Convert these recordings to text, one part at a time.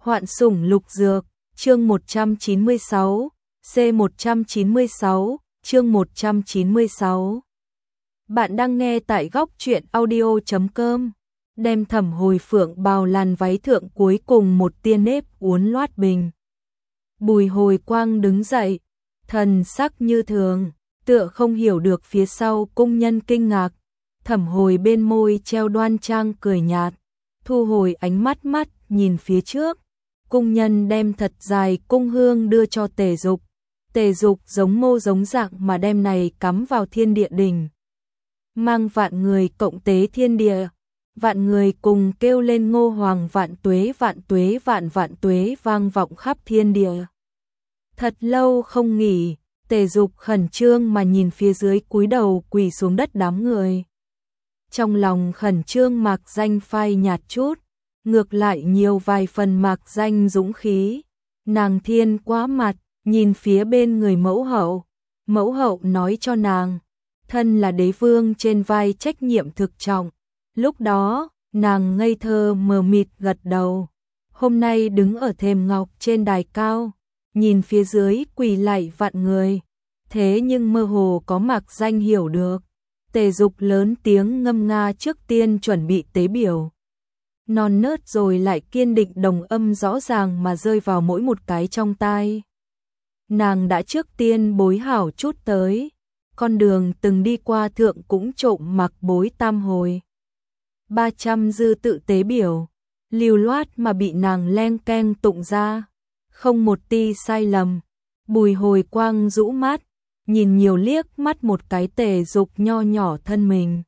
Hoạn sủng lục dược, chương 196, C196, chương 196. Bạn đang nghe tại góc truyện audio.com. Đem Thẩm Hồi Phượng bào làn váy thượng cuối cùng một tia nếp uốn loát bình. Bùi Hồi Quang đứng dậy, thần sắc như thường, tựa không hiểu được phía sau cung nhân kinh ngạc. Thẩm Hồi bên môi treo đoan trang cười nhạt, thu hồi ánh mắt nhìn phía trước. Cung nhân đem thật dài cung hương đưa cho Tề Dục. Tề Dục giống mô giống dạng mà đem này cắm vào thiên địa đỉnh. Mang vạn người cộng tế thiên địa, vạn người cùng kêu lên ngô hoàng vạn tuế vạn tuế vang vọng khắp thiên địa. Thật lâu không nghỉ, Tề Dục khẩn trương mà nhìn phía dưới cúi đầu quỳ xuống đất đám người. Trong lòng khẩn trương Mạc Danh phai nhạt chút, ngược lại nhiều vài phần Mạc Danh dũng khí. Nàng thiên quá mặt, nhìn phía bên người mẫu hậu nói cho nàng, thân là đế vương trên vai trách nhiệm thực trọng. Lúc đó, nàng ngây thơ mờ mịt gật đầu. Hôm nay đứng ở thềm ngọc trên đài cao, nhìn phía dưới quỳ lạy vạn người, thế nhưng mơ hồ có Mạc Danh hiểu được. Tề Dục lớn tiếng ngâm nga trước tiên chuẩn bị tế biểu. Non nớt rồi lại kiên định đồng âm rõ ràng mà rơi vào mỗi một cái trong tai. Nàng đã trước tiên bối hảo chút tới, con đường từng đi qua thượng cũng trộm mặc bối tam hồi. 300 dư tự tế biểu, lưu loát mà bị nàng len keng tụng ra, không một ti sai lầm. Bùi Hồi Quang rũ mắt, nhìn nhiều liếc mắt một cái Tề Dục nho nhỏ thân mình.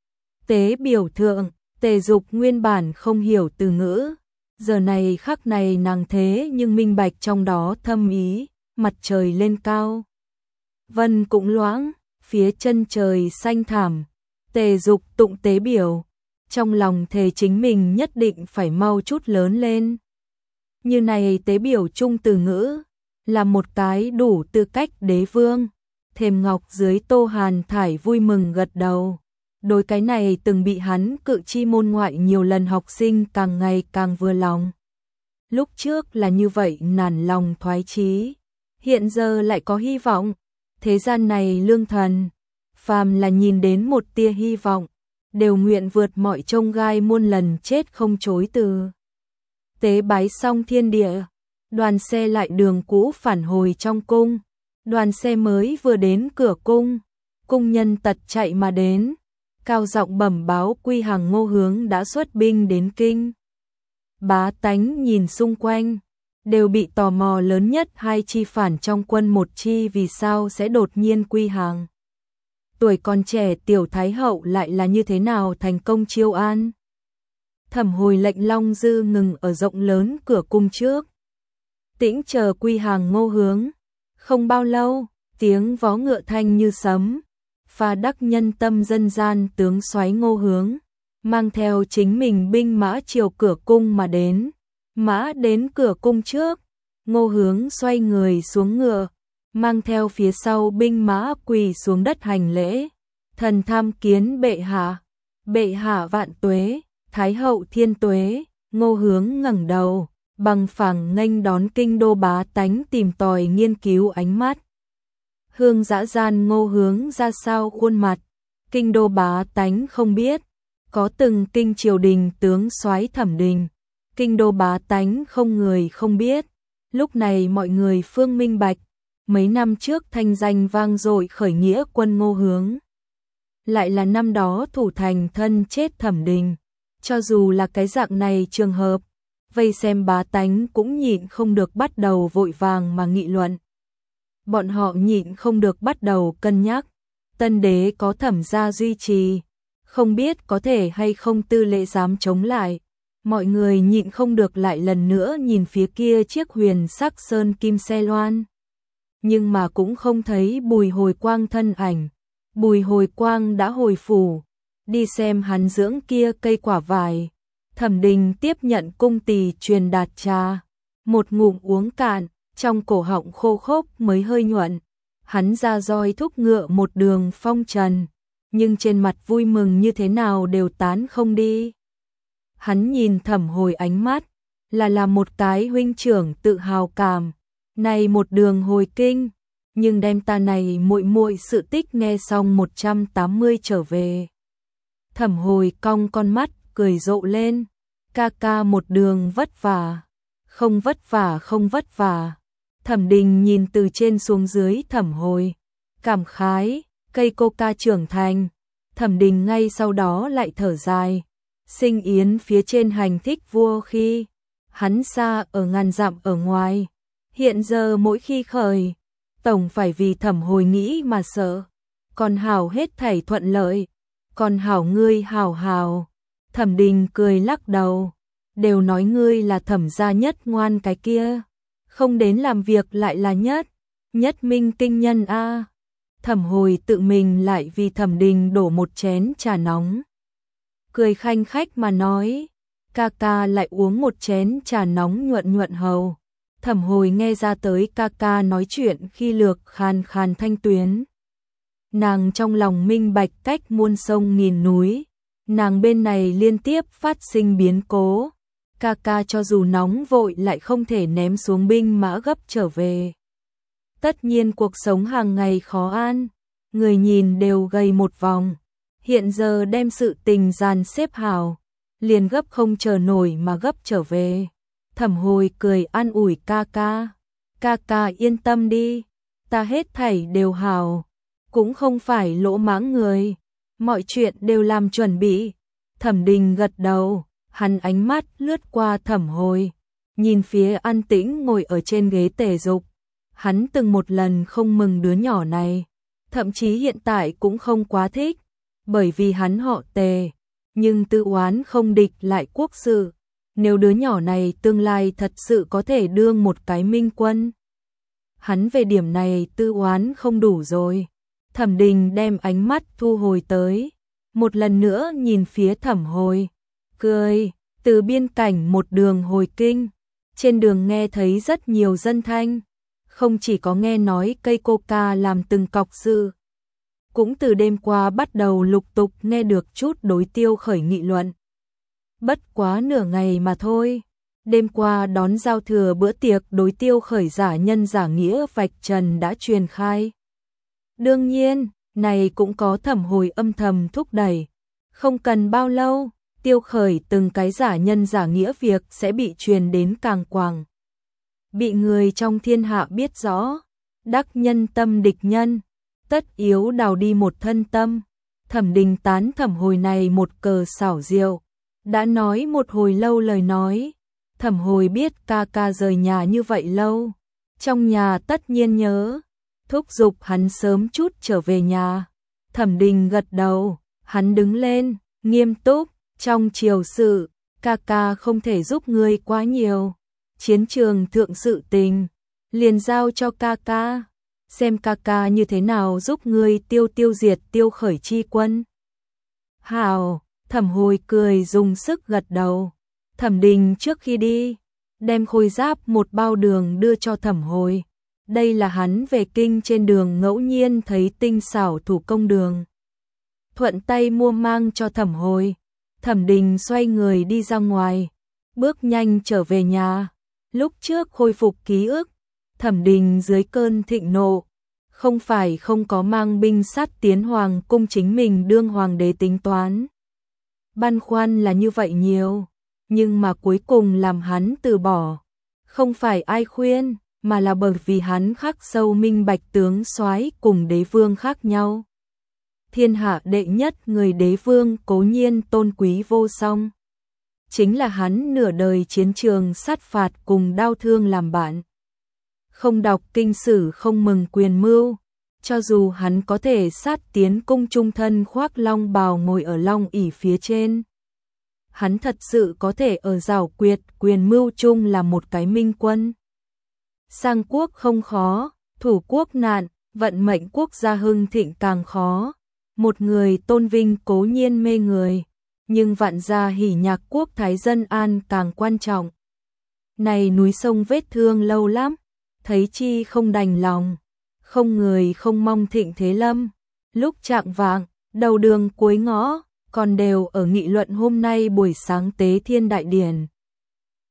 Tế biểu thượng, Tề Dục nguyên bản không hiểu từ ngữ, giờ này khắc này nàng thế nhưng minh bạch trong đó thâm ý. Mặt trời lên cao, vân cũng loãng, phía chân trời xanh thẳm. Tề Dục tụng tế biểu, trong lòng thề chính mình nhất định phải mau chút lớn lên. Như này tế biểu chung từ ngữ, là một cái đủ tư cách đế vương. Thềm ngọc dưới Tô Hàn Thải vui mừng gật đầu. Đối cái này từng bị hắn cự chi môn ngoại nhiều lần học sinh càng ngày càng vừa lòng. Lúc trước là như vậy nản lòng thoái chí, hiện giờ lại có hy vọng. Thế gian này lương thần, phàm là nhìn đến một tia hy vọng, đều nguyện vượt mọi chông gai muôn lần chết không chối từ. Tế bái xong thiên địa, đoàn xe lại đường cũ phản hồi trong cung. Đoàn xe mới vừa đến cửa cung, cung nhân tật chạy mà đến, cao giọng bẩm báo Quy Hằng Ngô Hướng đã xuất binh đến kinh. Bá tánh nhìn xung quanh, đều bị tò mò lớn nhất hai chi phản trong quân một chi vì sao sẽ đột nhiên Quy Hằng. Tuổi còn trẻ tiểu thái hậu lại là như thế nào thành công chiêu an. Thẩm Hồi lệnh Long Dư ngừng ở rộng lớn cửa cung trước, tĩnh chờ Quy Hằng Ngô Hướng. Không bao lâu, tiếng vó ngựa thanh như sấm, pha đắc nhân tâm dân gian tướng soái Ngô Hướng, mang theo chính mình binh mã chiều cửa cung mà đến. Mã đến cửa cung trước, Ngô Hướng xoay người xuống ngựa, mang theo phía sau binh mã quỳ xuống đất hành lễ. Thần tham kiến bệ hạ vạn tuế, thái hậu thiên tuế. Ngô Hướng ngẩng đầu, bằng phẳng nghênh đón kinh đô bá tánh tìm tòi nghiên cứu ánh mắt. Hương dã gian Ngô Hướng ra sao khuôn mặt, kinh đô bá tánh không biết, có từng kinh triều đình tướng soái Thẩm Đình, kinh đô bá tánh không người không biết. Lúc này mọi người phương minh bạch, mấy năm trước thanh danh vang dội khởi nghĩa quân Ngô Hướng, lại là năm đó thủ thành thân chết Thẩm Đình. Cho dù là cái dạng này trường hợp, vây xem bá tánh cũng nhịn không được bắt đầu vội vàng mà nghị luận. Bọn họ nhịn không được bắt đầu cân nhắc, tân đế có Thẩm gia duy trì, không biết có thể hay không Tư Lễ dám chống lại. Mọi người nhịn không được lại lần nữa nhìn phía kia chiếc huyền sắc sơn kim xe loan. Nhưng mà cũng không thấy Bùi Hồi Quang thân ảnh. Bùi Hồi Quang đã hồi phủ, đi xem hắn dưỡng kia cây quả vải. Thẩm Đình tiếp nhận cung tỳ truyền đạt trà, một ngụm uống cạn, trong cổ họng khô khốc mới hơi nhuận. Hắn ra roi thúc ngựa một đường phong trần, nhưng trên mặt vui mừng như thế nào đều tán không đi. Hắn nhìn Thẩm Hồi ánh mắt, là một cái huynh trưởng tự hào cảm. Này một đường hồi kinh, nhưng đem ta này muội muội sự tích nghe xong 180 trở về. Thẩm Hồi cong con mắt, cười rộ lên. Ca ca một đường vất vả. Không vất vả, không vất vả. Thẩm Đình nhìn từ trên xuống dưới Thẩm Hồi, cảm khái, cây coca trưởng thành. Thẩm Đình ngay sau đó lại thở dài. Sinh yến phía trên hành thích vua khi hắn xa ở ngàn dặm ở ngoài, hiện giờ mỗi khi khởi, tổng phải vì Thẩm Hồi nghĩ mà sợ. Còn hảo hết thảy thuận lợi, còn hảo ngươi hảo hảo. Thẩm Đình cười lắc đầu, đều nói ngươi là Thẩm gia nhất ngoan cái kia, không đến làm việc lại là nhất minh kinh nhân a. Thẩm Hồi tự mình lại vì Thẩm Đình đổ một chén trà nóng. Cười khanh khách mà nói, ca ca lại uống một chén trà nóng nhuận nhuận hầu. Thẩm Hồi nghe ra tới ca ca nói chuyện khi lược khàn khàn thanh tuyến. Nàng trong lòng minh bạch cách muôn sông nghìn núi, nàng bên này liên tiếp phát sinh biến cố. Ca ca cho dù nóng vội lại không thể ném xuống binh mã gấp trở về. Tất nhiên cuộc sống hàng ngày khó an, người nhìn đều gầy một vòng. Hiện giờ đem sự tình dàn xếp hảo, liền gấp không chờ nổi mà gấp trở về. Thẩm Hồi cười an ủi ca ca. Ca ca yên tâm đi, ta hết thảy đều hảo, cũng không phải lỗ mãng người, mọi chuyện đều làm chuẩn bị. Thẩm Đình gật đầu, hắn ánh mắt lướt qua Thẩm Hồi, nhìn phía an tĩnh ngồi ở trên ghế tề dục. Hắn từng một lần không mừng đứa nhỏ này, thậm chí hiện tại cũng không quá thích, bởi vì hắn họ Tề, nhưng tự oán không địch lại quốc sự. Nếu đứa nhỏ này tương lai thật sự có thể đương một cái minh quân, hắn về điểm này tự oán không đủ rồi. Thẩm Đình đem ánh mắt thu hồi tới, một lần nữa nhìn phía Thẩm Hồi, cười. Từ biên cảnh một đường hồi kinh, trên đường nghe thấy rất nhiều dân thanh, không chỉ có nghe nói cây coca làm từng cọc sự, cũng từ đêm qua bắt đầu lục tục nghe được chút đối Tiêu Khởi nghị luận. Bất quá nửa ngày mà thôi, đêm qua đón giao thừa bữa tiệc đối Tiêu Khởi giả nhân giả nghĩa vạch trần đã truyền khai. Đương nhiên, này cũng có Thẩm Hồi âm thầm thúc đẩy, không cần bao lâu, Tiêu Khởi từng cái giả nhân giả nghĩa việc sẽ bị truyền đến càng quảng. Bị người trong thiên hạ biết rõ, đắc nhân tâm địch nhân, tất yếu đào đi một thân tâm. Thẩm Đình tán Thẩm Hồi này một cờ xảo diệu, đã nói một hồi lâu lời nói. Thẩm Hồi biết ca ca rời nhà như vậy lâu, trong nhà tất nhiên nhớ, thúc giục hắn sớm chút trở về nhà. Thẩm Đình gật đầu, hắn đứng lên, nghiêm túc, trong triều sự, ca ca không thể giúp ngươi quá nhiều. Chiến trường thượng sự tình, liền giao cho ca ca, xem ca ca như thế nào giúp ngươi tiêu diệt Tiêu Khởi chi quân. Hảo, Thẩm Hồi cười dùng sức gật đầu. Thẩm Đình trước khi đi, đem khôi giáp một bao đường đưa cho Thẩm Hồi. Đây là hắn về kinh trên đường ngẫu nhiên thấy tinh xảo thủ công đường, thuận tay mua mang cho Thẩm Hồi. Thẩm Đình xoay người đi ra ngoài, bước nhanh trở về nhà. Lúc trước khôi phục ký ức, Thẩm Đình dưới cơn thịnh nộ, không phải không có mang binh sát tiến hoàng cung chính mình đương hoàng đế tính toán. Băn khoăn là như vậy nhiều, nhưng mà cuối cùng làm hắn từ bỏ. Không phải ai khuyên, mà là bởi vì hắn khắc sâu minh bạch tướng soái cùng đế vương khác nhau. Thiên hạ đệ nhất người đế vương cố nhiên tôn quý vô song. Chính là hắn nửa đời chiến trường sát phạt cùng đau thương làm bạn. Không đọc kinh sử không mừng quyền mưu, cho dù hắn có thể sát tiến cung trung thân khoác long bào ngồi ở long ỷ phía trên. Hắn thật sự có thể ở giảo quyệt quyền mưu chung là một cái minh quân. Sang quốc không khó, thủ quốc nạn, vận mệnh quốc gia hưng thịnh càng khó. Một người tôn vinh cố nhiên mê người, nhưng vạn gia hỉ nhạc quốc thái dân an càng quan trọng. Này núi sông vết thương lâu lắm, thấy chi không đành lòng, không người không mong thịnh thế lâm. Lúc chạng vạng, đầu đường cuối ngõ, còn đều ở nghị luận hôm nay buổi sáng tế thiên đại điển.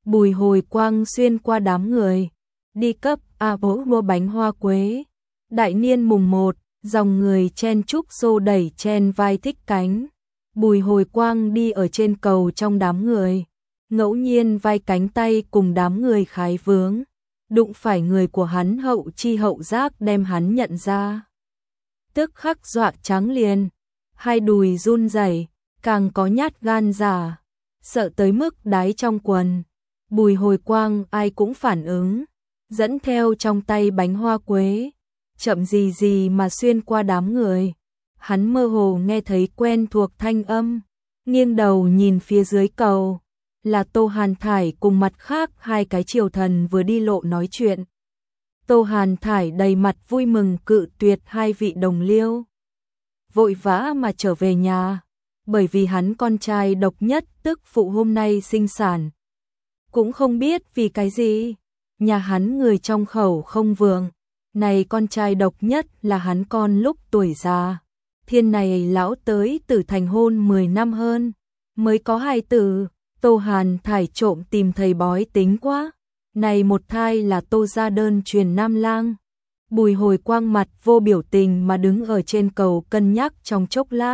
Bùi Hồi Quang xuyên qua đám người, đi cấp A bố mua bánh hoa quế. Đại niên mùng 1, dòng người chen chúc xô đẩy chen vai thích cánh. Bùi Hồi Quang đi ở trên cầu trong đám người, ngẫu nhiên vai cánh tay cùng đám người khái vướng, đụng phải người của hắn hậu chi hậu giác đem hắn nhận ra. Tức khắc dọa trắng liền, hai đùi run rẩy, càng có nhát gan giả, sợ tới mức đáy trong quần. Bùi Hồi Quang ai cũng phản ứng, dẫn theo trong tay bánh hoa quế, chậm gì gì mà xuyên qua đám người. Hắn mơ hồ nghe thấy quen thuộc thanh âm, nghiêng đầu nhìn phía dưới cầu, là Tô Hàn Thải cùng mặt khác hai cái triều thần vừa đi lộ nói chuyện. Tô Hàn Thải đầy mặt vui mừng cự tuyệt hai vị đồng liêu, vội vã mà trở về nhà, bởi vì hắn con trai độc nhất tức phụ hôm nay sinh sản. Cũng không biết vì cái gì, nhà hắn người trong khẩu không vượng, này con trai độc nhất là hắn con lúc tuổi già. Thiên này lão tới tử thành hôn 10 năm hơn, mới có hài tử. Tô Hàn Thải trộm tìm thầy bói tính quá, này một thai là Tô gia đơn truyền nam lang. Bùi Hồi Quang mặt vô biểu tình mà đứng ở trên cầu cân nhắc trong chốc lát.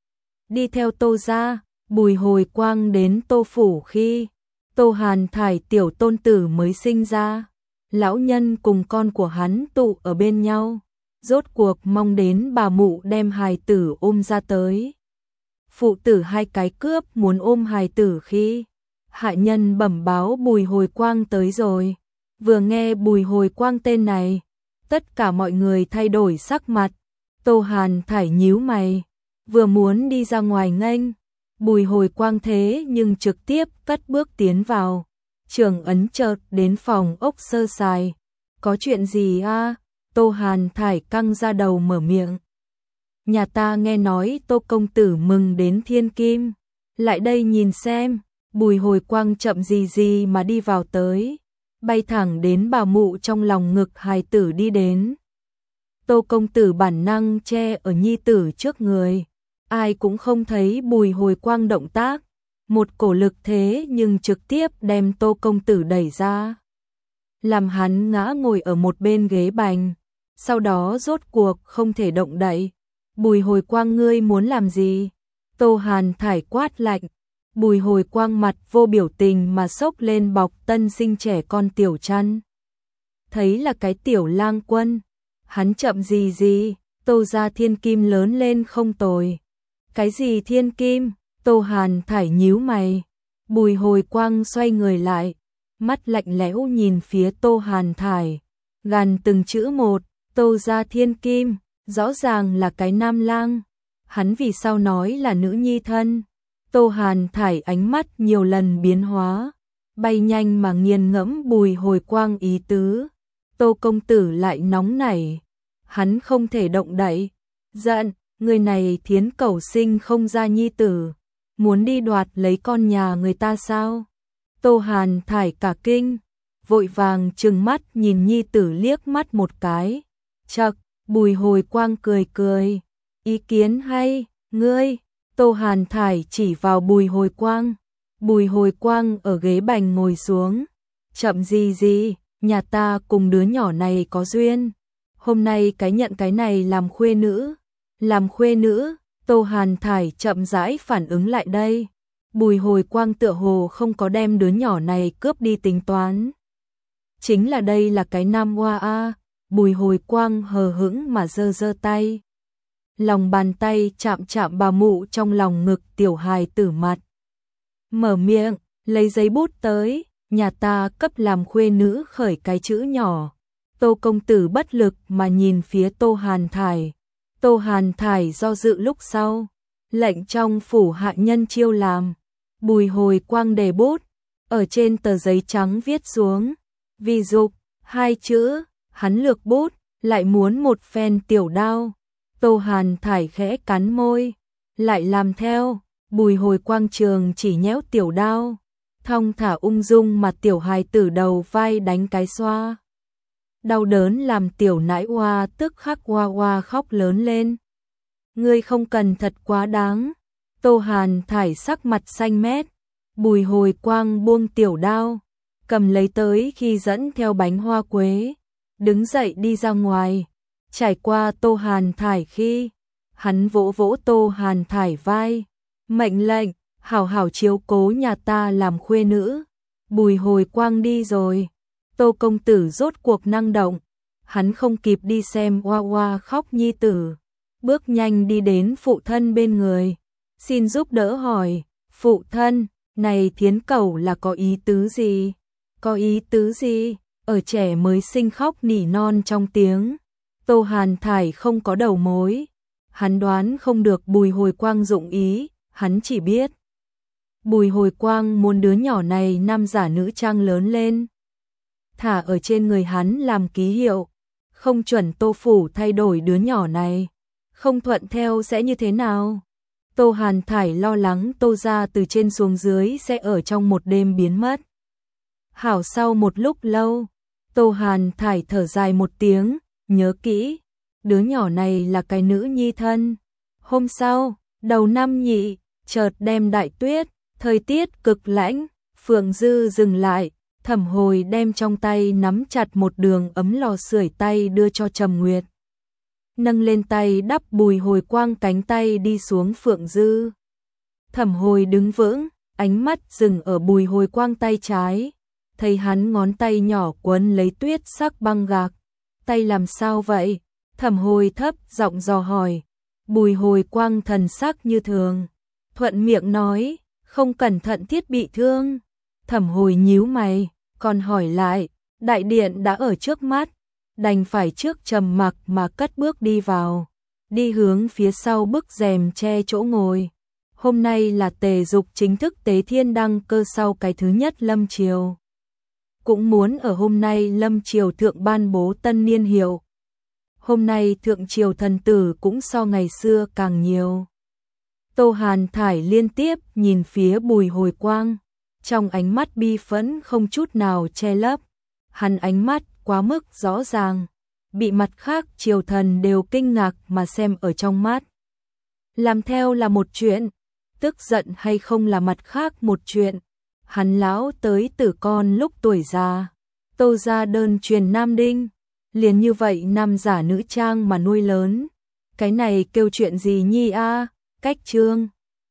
Đi theo Tô gia, Bùi Hồi Quang đến Tô phủ khi Tô Hàn Thải tiểu tôn tử mới sinh ra, lão nhân cùng con của hắn tụ ở bên nhau, rốt cuộc mong đến bà mụ đem hài tử ôm ra tới. Phụ tử hai cái cướp muốn ôm hài tử khi hạ nhân bẩm báo Bùi Hồi Quang tới rồi. Vừa nghe Bùi Hồi Quang tên này, tất cả mọi người thay đổi sắc mặt. Tô Hàn Thải nhíu mày, vừa muốn đi ra ngoài nghênh, Bùi Hồi Quang thế nhưng trực tiếp cất bước tiến vào. Trưởng ấn chợt đến phòng ốc sơ sài. Có chuyện gì a? Tô Hàn Thải căng ra đầu mở miệng. Nhà ta nghe nói Tô công tử mừng đến thiên kim, lại đây nhìn xem. Bùi Hồi Quang chậm gì gì mà đi vào tới, bay thẳng đến bà mụ trong lòng ngực hài tử đi đến. Tô công tử bản năng che ở nhi tử trước người, ai cũng không thấy Bùi Hồi Quang động tác, một cổ lực thế nhưng trực tiếp đem Tô công tử đẩy ra, làm hắn ngã ngồi ở một bên ghế bành, sau đó rốt cuộc không thể động đậy. Bùi Hồi Quang ngươi muốn làm gì? Tô Hàn Thải quát lạnh. Bùi Hồi Quang mặt vô biểu tình mà xốc lên bọc tân sinh trẻ con tiểu chăn. Thấy là cái tiểu lang quân, hắn chậm gì gì, Tô gia thiên kim lớn lên không tồi. Cái gì thiên kim? Tô Hàn Thải nhíu mày. Bùi Hồi Quang xoay người lại, mắt lạnh lẽo nhìn phía Tô Hàn Thải, gằn từng chữ một, Tô gia thiên kim, rõ ràng là cái nam lang. Hắn vì sao nói là nữ nhi thân? Tô Hàn Thải ánh mắt nhiều lần biến hóa, bay nhanh mà nghiền ngẫm Bùi Hồi Quang ý tứ. Tô công tử lại nóng nảy, hắn không thể động đậy, giận, người này thiến cẩu sinh không ra nhi tử, muốn đi đoạt lấy con nhà người ta sao? Tô Hàn Thải cả kinh, vội vàng trừng mắt nhìn nhi tử liếc mắt một cái. Chậc, Bùi Hồi Quang cười cười, ý kiến hay, ngươi. Tô Hàn Thải chỉ vào Bùi Hồi Quang. Bùi Hồi Quang ở ghế bành ngồi xuống. Chậm gì gì, nhà ta cùng đứa nhỏ này có duyên. Hôm nay cái nhận cái này làm khuê nữ. Làm khuê nữ, Tô Hàn Thải chậm rãi phản ứng lại đây. Bùi Hồi Quang tựa hồ không có đem đứa nhỏ này cướp đi tính toán. Chính là đây là cái nam hoa a. Bùi Hồi Quang hờ hững mà giơ giơ tay. Lòng bàn tay chạm chạm bà mụ trong lòng ngực tiểu hài tử mặt. Mở miệng, lấy giấy bút tới, nhà ta cấp làm khuê nữ khởi cái chữ nhỏ. Tô công tử bất lực mà nhìn phía Tô Hàn Thải. Tô Hàn Thải do dự lúc sau, lệnh trong phủ hạ nhân chiêu làm. Bùi Hồi Quang đề bút, ở trên tờ giấy trắng viết xuống. Vì dục, hai chữ, hắn lược bút, lại muốn một phen tiểu đao. Tô Hàn Thải khẽ cắn môi, lại làm theo. Bùi Hồi Quang trường chỉ nhéo tiểu đao, thong thả ung dung mà tiểu hài tử đầu vai đánh cái xoa. Đau đớn làm tiểu nãi oa tức khắc oa oa khóc lớn lên. Ngươi không cần thật quá đáng. Tô Hàn Thải sắc mặt xanh mét. Bùi Hồi Quang buông tiểu đao, cầm lấy tới khi dẫn theo bánh hoa quế, đứng dậy đi ra ngoài, trải qua Tô Hàn Thải khi, hắn vỗ vỗ Tô Hàn Thải vai, mệnh lệnh, hảo hảo chiếu cố nhà ta làm khuê nữ. Bùi Hồi Quang đi rồi, Tô công tử rốt cuộc năng động, hắn không kịp đi xem Hoa Hoa khóc nhi tử, bước nhanh đi đến phụ thân bên người, xin giúp đỡ hỏi, phụ thân, này Thiến Cẩu là có ý tứ gì? Có ý tứ gì? Ở trẻ mới sinh khóc nỉ non trong tiếng. Tô Hàn Thải không có đầu mối, hắn đoán không được Bùi Hồi Quang dụng ý, hắn chỉ biết Bùi Hồi Quang muốn đứa nhỏ này nam giả nữ trang lớn lên, thả ở trên người hắn làm ký hiệu, không chuẩn Tô phủ thay đổi đứa nhỏ này, không thuận theo sẽ như thế nào? Tô Hàn Thải lo lắng Tô gia từ trên xuống dưới sẽ ở trong một đêm biến mất. Hảo sau một lúc lâu, Tô Hàn Thải thở dài một tiếng, nhớ kỹ, đứa nhỏ này là cái nữ nhi thân. Hôm sau, đầu năm nhị, chợt đem đại tuyết, thời tiết cực lãnh, Phượng Dư dừng lại, Thẩm Hồi đem trong tay nắm chặt một đường ấm lò sưởi tay đưa cho Trầm Nguyệt. Nâng lên tay đắp Bùi Hồi Quang cánh tay đi xuống Phượng Dư. Thẩm Hồi đứng vững, ánh mắt dừng ở Bùi Hồi Quang tay trái, thấy hắn ngón tay nhỏ quấn lấy tuyết sắc băng gạc. Tay làm sao vậy? Thẩm Hồi thấp giọng dò hỏi. Bùi Hồi Quang thần sắc như thường, thuận miệng nói, không cẩn thận thiết bị thương. Thẩm Hồi nhíu mày, còn hỏi lại, đại điện đã ở trước mắt, đành phải trước trầm mặc mà cất bước đi vào, đi hướng phía sau bức rèm che chỗ ngồi. Hôm nay là tề dục chính thức tế thiên đăng cơ sau cái thứ nhất lâm triều. Cũng muốn ở hôm nay lâm triều thượng ban bố tân niên hiệu. Hôm nay thượng triều thần tử cũng so ngày xưa càng nhiều. Tô Hàn Thải liên tiếp nhìn phía Bùi Hồi Quang, trong ánh mắt bi phẫn không chút nào che lấp. Hắn ánh mắt quá mức rõ ràng, bị mặt khác triều thần đều kinh ngạc mà xem ở trong mắt. Làm theo là một chuyện, tức giận hay không là mặt khác một chuyện. Hắn lão tới tử con lúc tuổi già, Tô gia đơn truyền nam đinh, liền như vậy nam giả nữ trang mà nuôi lớn. Cái này kêu chuyện gì nhi a? Cách chương